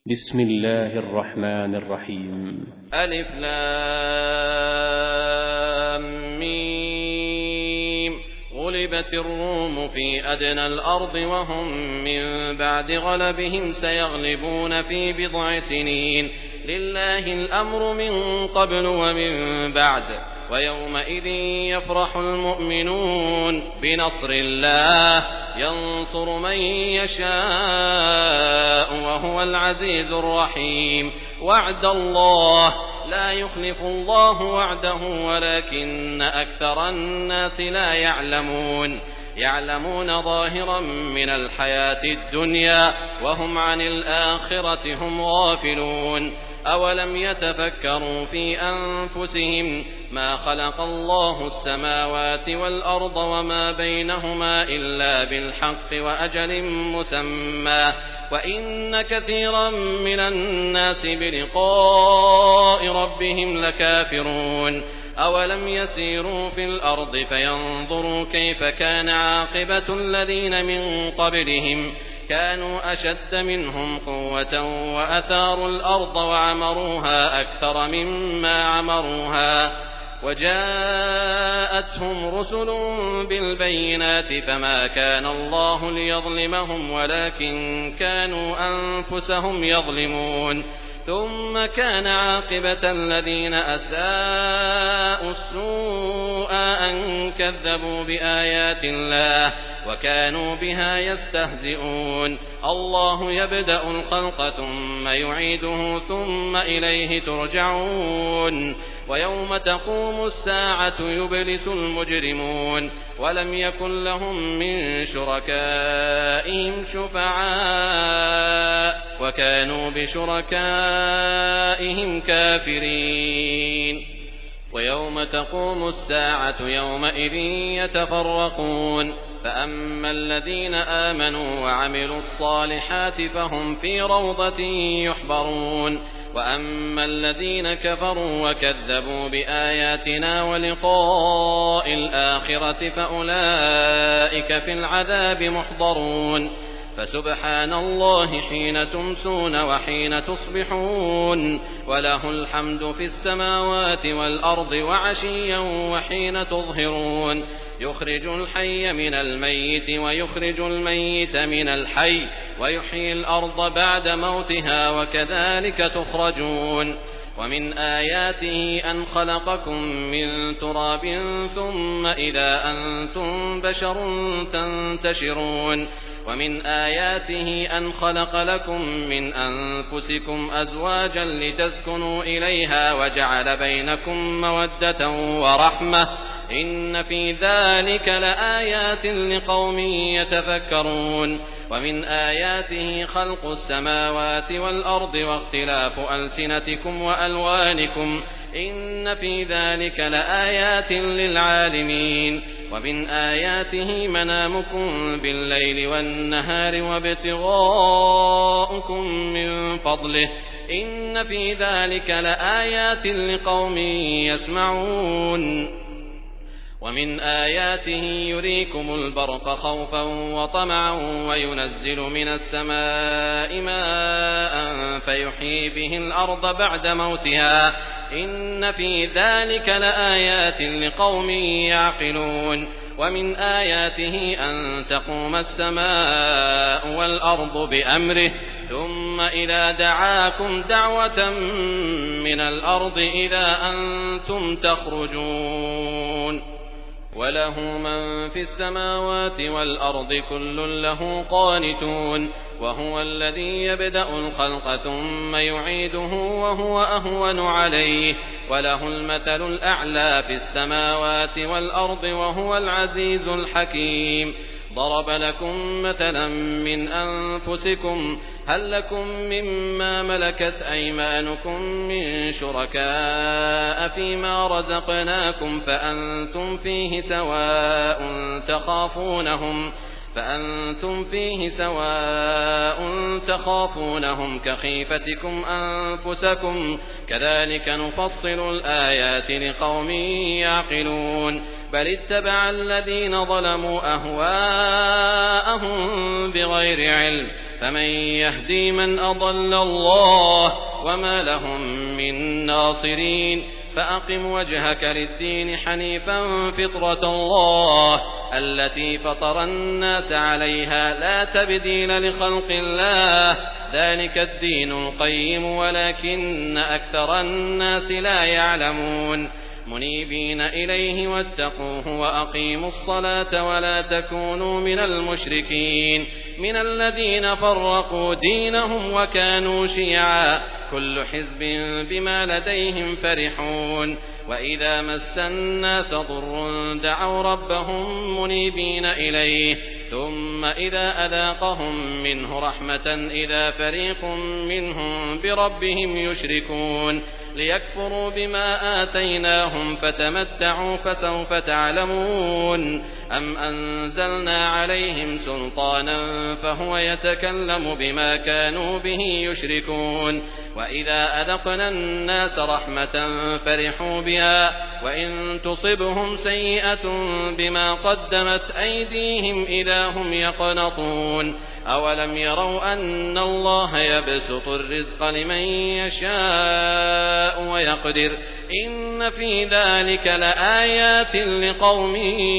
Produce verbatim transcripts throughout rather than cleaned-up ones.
بسم الله الرحمن الرحيم. ألف لام ميم. غلبت الروم في أدنى الأرض وهم من بعد غلبهم سيغلبون في بضع سنين. لله الأمر من قبل ومن بعد ويومئذ يفرح المؤمنون بنصر الله ينصر من يشاء وهو العزيز الرحيم. وعد الله لا يخلف الله وعده ولكن أكثر الناس لا يعلمون. يعلمون ظاهرا من الحياة الدنيا وهم عن الآخرة هم غافلون. أولم يتفكروا في أنفسهم ما خلق الله السماوات والأرض وما بينهما إلا بالحق وأجل مسمى وإن كثيرا من الناس بلقاء ربهم لكافرون. أولم يسيروا في الأرض فينظروا كيف كان عاقبة الذين من قبلهم كانوا أشد منهم قوة وأثاروا الأرض وعمروها أكثر مما عمروها وجاءتهم رسل بالبينات فما كان الله ليظلمهم ولكن كانوا أنفسهم يظلمون. ثم كان عاقبة الذين أساءوا السوء أن كذبوا بآيات الله وكانوا بها يستهزئون. الله يبدأ الخلق ثم يعيده ثم إليه ترجعون. ويوم تقوم الساعة يبلس المجرمون ولم يكن لهم من شركائهم شفعاء وكانوا بشركائهم كافرين. ويوم تقوم الساعة يومئذ يتفرقون فأما الذين آمنوا وعملوا الصالحات فهم في روضة يحبرون وأما الذين كفروا وكذبوا بآياتنا ولقاء الآخرة فأولئك في العذاب محضرون. فسبحان الله حين تمسون وحين تصبحون وله الحمد في السماوات والأرض وعشيا وحين تظهرون. يخرج الحي من الميت ويخرج الميت من الحي ويحيي الأرض بعد موتها وكذلك تخرجون. ومن آياته أن خلقكم من تراب ثم إذا أنتم بشر تنتشرون. ومن آياته أن خلق لكم من أنفسكم أزواجا لتسكنوا إليها وجعل بينكم مودة ورحمة إن في ذلك لآيات لقوم يتفكرون. ومن آياته خلق السماوات والأرض واختلاف ألسنتكم وألوانكم إن في ذلك لآيات للعالمين. ومن آياته منامكم بالليل والنهار وابتغاؤكم من فضله إن في ذلك لآيات لقوم يسمعون. ومن آياته يريكم البرق خوفا وطمعا وينزل من السماء ماء فيحيي به الأرض بعد موتها إن في ذلك لآيات لقوم يعقلون. ومن آياته أن تقوم السماء والأرض بأمره ثم إذا دعاكم دعوة من الأرض إذا أنتم تخرجون. وله من في السماوات والأرض كل له قانتون. وهو الذي يبدأ الخلق ثم يعيده وهو أهون عليه وله المثل الأعلى في السماوات والأرض وهو العزيز الحكيم. ضرب لكم مثلا من أنفسكم هل لكم مما ملكت أيمانكم من شركاء فيما رزقناكم فأنتم فيه سواء تخافونهم فأنتم فيه سواء تخافونهم كخيفتكم أنفسكم كذلك نفصل الآيات لقوم يعقلون. بل اتبع الذين ظلموا أهواءهم بغير علم فمن يهدي من أضل الله وما لهم من ناصرين فأقم وجهك للدين حنيفا فطرة الله التي فطر الناس عليها لا تبديل لخلق الله ذلك الدين القيم ولكن أكثر الناس لا يعلمون منيبين إليه واتقوه وأقيموا الصلاة ولا تكونوا من المشركين من الذين فرقوا دينهم وكانوا شيعا كل حزب بما لديهم فرحون وإذا مس الناس ضر دعوا ربهم منيبين إليه ثم إذا أذاقهم منه رحمة إذا فريق منهم بربهم يشركون ليكفروا بما آتيناهم فتمتعوا فسوف تعلمون أم أنزلنا عليهم سلطانا فهو يتكلم بما كانوا به يشركون وإذا أذقنا الناس رحمة فرحوا بها وإن تصبهم سيئة بما قدمت أيديهم إذا هم يقنطون أولم يروا أن الله يبسط الرزق لمن يشاء ويقدر إن في ذلك لآيات لقوم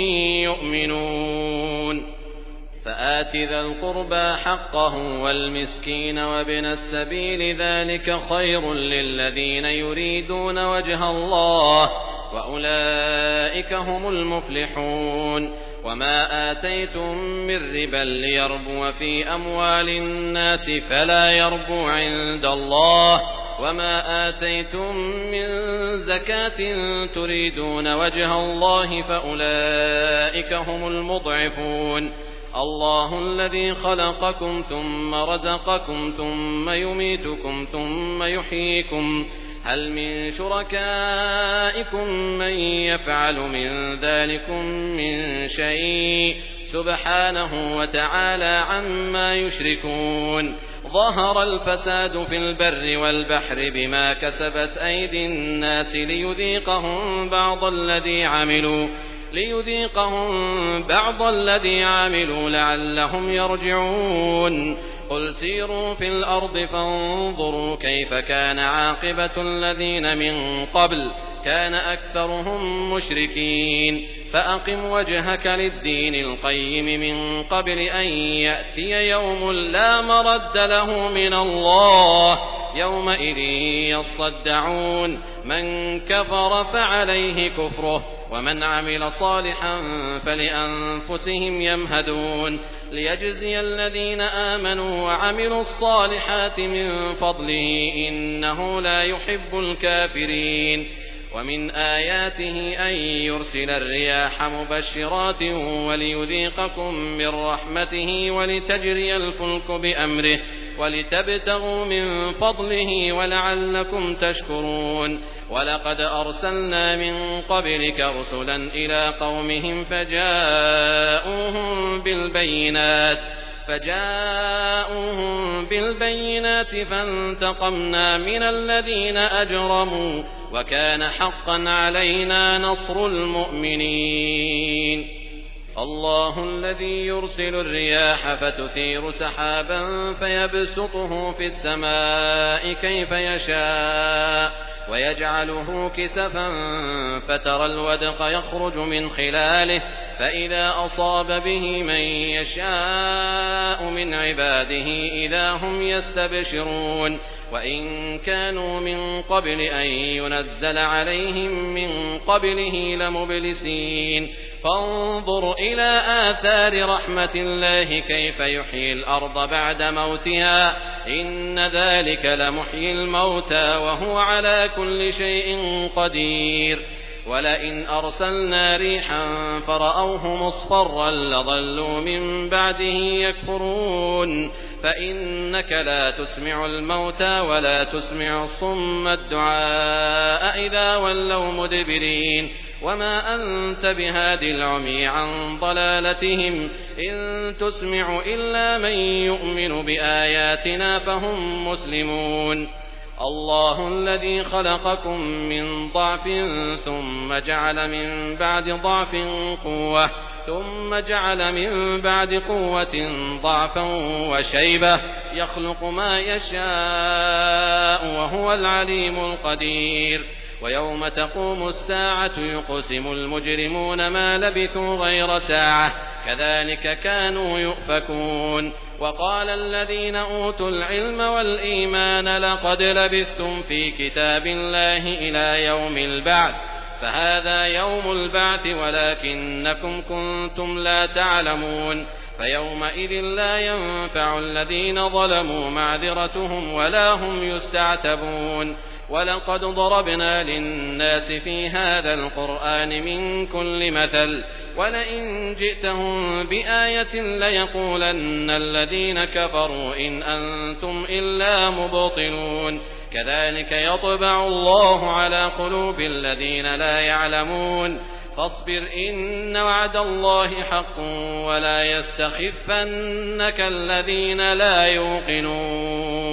يؤمنون فآت ذا القربى حقه والمسكين وابن السبيل ذلك خير للذين يريدون وجه الله وأولئك هم المفلحون وما آتيتم من ربا ليربو في أموال الناس فلا يربو عند الله وما آتيتم من زكاة تريدون وجه الله فأولئك هم المضعفون الله الذي خلقكم ثم رزقكم ثم يميتكم ثم يحييكم هل من شركائكم من يفعل من ذلكم من شيء سبحانه وتعالى عما يشركون ظهر الفساد في البر والبحر بما كسبت أيدي الناس ليذيقهم بعض الذي عملوا ليذيقهم بعض الذي عملوا لعلهم يرجعون قل سيروا في الأرض فانظروا كيف كان عاقبة الذين من قبل كان أكثرهم مشركين فأقم وجهك للدين القيم من قبل أن يأتي يوم لا مرد له من الله يومئذ يصدعون من كفر فعليه كفره ومن عمل صالحا فلأنفسهم يمهدون ليجزي الذين آمنوا وعملوا الصالحات من فضله إنه لا يحب الكافرين ومن آياته أن يرسل الرياح مبشرات وليذيقكم من رحمته ولتجري الفلك بأمره ولتبتغوا من فضله ولعلكم تشكرون ولقد أرسلنا من قبلك رسلا إلى قومهم فجاءوهم بالبينات فجاءوهم بالبينات فانتقمنا من الذين أجرموا وكان حقا علينا نصر المؤمنين الله الذي يرسل الرياح فتثير سحابا فيبسطه في السماء كيف يشاء ويجعله كسفا فترى الودق يخرج من خلاله فإذا أصاب به من يشاء من عباده إذا هم يستبشرون وإن كانوا من قبل أن ينزل عليهم من قبله لمبلسين فانظر إلى آثار رحمة الله كيف يحيي الأرض بعد موتها إن ذلك لمحيي الموتى وهو على كل شيء قدير ولئن أرسلنا ريحا فرأوه مصفرا لظلوا من بعده يكفرون فإنك لا تسمع الموتى ولا تسمع الصم الدعاء إذا ولوا مدبرين وما أنت بهاد العمي عن ضلالتهم إن تسمع إلا من يؤمن بآياتنا فهم مسلمون الله الذي خلقكم من ضعف ثم جعل من بعد ضعف قوة ثم جعل من بعد قوة ضعفا وشيبة يخلق ما يشاء وهو العليم القدير ويوم تقوم الساعة يقسم المجرمون ما لبثوا غير ساعة كذلك كانوا يؤفكون وقال الذين أوتوا العلم والإيمان لقد لبثتم في كتاب الله إلى يوم البعث فهذا يوم البعث ولكنكم كنتم لا تعلمون فيومئذ لا ينفع الذين ظلموا معذرتهم ولا هم يستعتبون ولقد ضربنا للناس في هذا القرآن من كل مثل ولئن جئتهم بآية ليقولن الذين كفروا إن أنتم إلا مبطلون كذلك يطبع الله على قلوب الذين لا يعلمون فاصبر إن وعد الله حق ولا يستخفنك الذين لا يوقنون